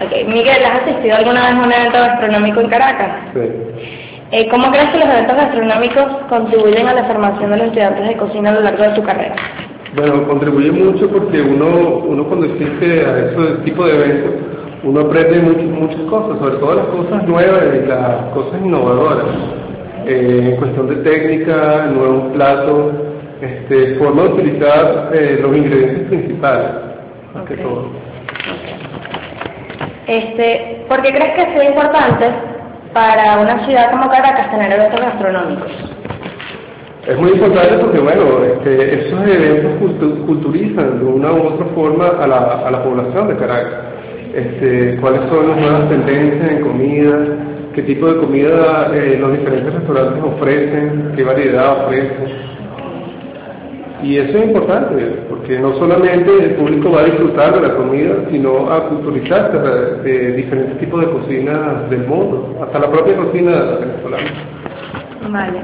Ok, Miguel, ¿has asistido alguna vez a un evento gastronómico en Caracas? Sí. ¿Cómo crees que los eventos gastronómicos contribuyen a la formación de los estudiantes de cocina a lo largo de su carrera? Bueno, contribuye mucho porque uno cuando asiste a ese tipo de eventos, uno aprende muchas cosas, sobre todo las cosas nuevas y las cosas innovadoras, en cuestión de técnica, nuevos platos, forma de utilizar los ingredientes principales, más que todo. ¿Por qué crees que sea importante para una ciudad como Caracas tener eventos gastronómicos? Es muy importante porque, bueno, esos eventos culturizan de una u otra forma a la población de Caracas. Cuáles son las nuevas tendencias en comida, qué tipo de comida los diferentes restaurantes ofrecen, qué variedad ofrecen. Y eso es importante, porque no solamente el público va a disfrutar de la comida, sino a culturizarse de diferentes tipos de cocina del mundo, hasta la propia cocina venezolana. Vale.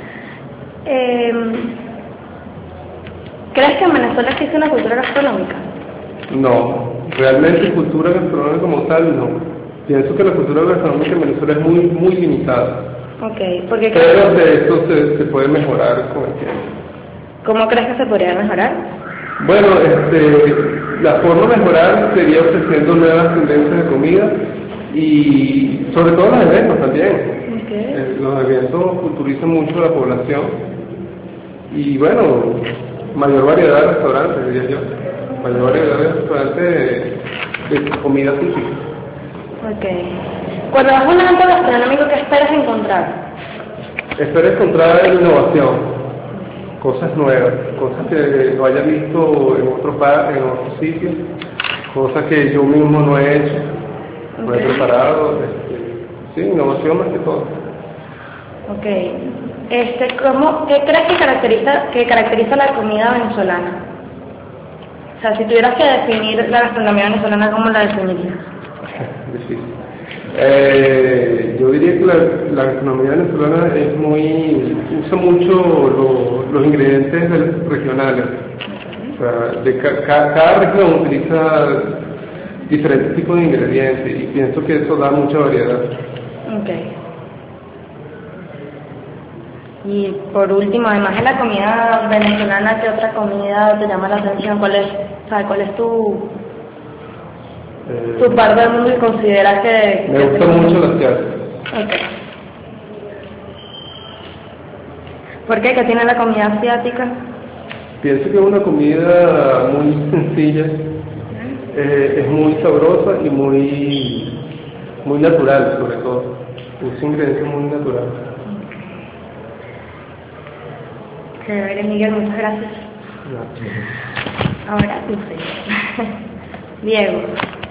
¿Crees que en Venezuela existe una cultura gastronómica? No, realmente cultura gastronómica como tal, no. Pienso que la cultura gastronómica en Venezuela es muy limitada. Ok, porque pero de eso se puede mejorar con el tiempo. ¿Cómo crees que se podría mejorar? Bueno, la forma de mejorar sería ofreciendo nuevas tendencias de comida y sobre todo los eventos también. Los eventos culturizan mucho a la población y bueno, mayor variedad de restaurantes, diría yo. Mayor variedad de restaurantes de comida típica. Ok. Cuando vas a un evento gastronómico, ¿qué esperas encontrar? Espero encontrar innovación, cosas nuevas, cosas que no haya visto en otros sitios, cosas que yo mismo no he hecho, no he preparado, sí, innovación más que todo. Ok. ¿Qué crees que caracteriza la comida venezolana? O sea, si tuvieras que definir la gastronomía venezolana, ¿cómo la definirías? Difícil. Yo diría que la gastronomía venezolana usa mucho los ingredientes regionales. O sea, cada región utiliza diferentes tipos de ingredientes y pienso que eso da mucha variedad. Okay. Y por último, además de la comida venezolana, ¿qué otra comida te llama la atención? ¿Cuál es tu parte del mundo y consideras que... Me gusta mucho la asiática. Okay. ¿Por qué? ¿Qué tiene la comida asiática? Pienso que es una comida muy sencilla, es muy sabrosa y muy natural, sobre todo. Usa ingredientes muy naturales. Chévere, Miguel, muchas gracias. Gracias. Ahora tú, sí. Diego.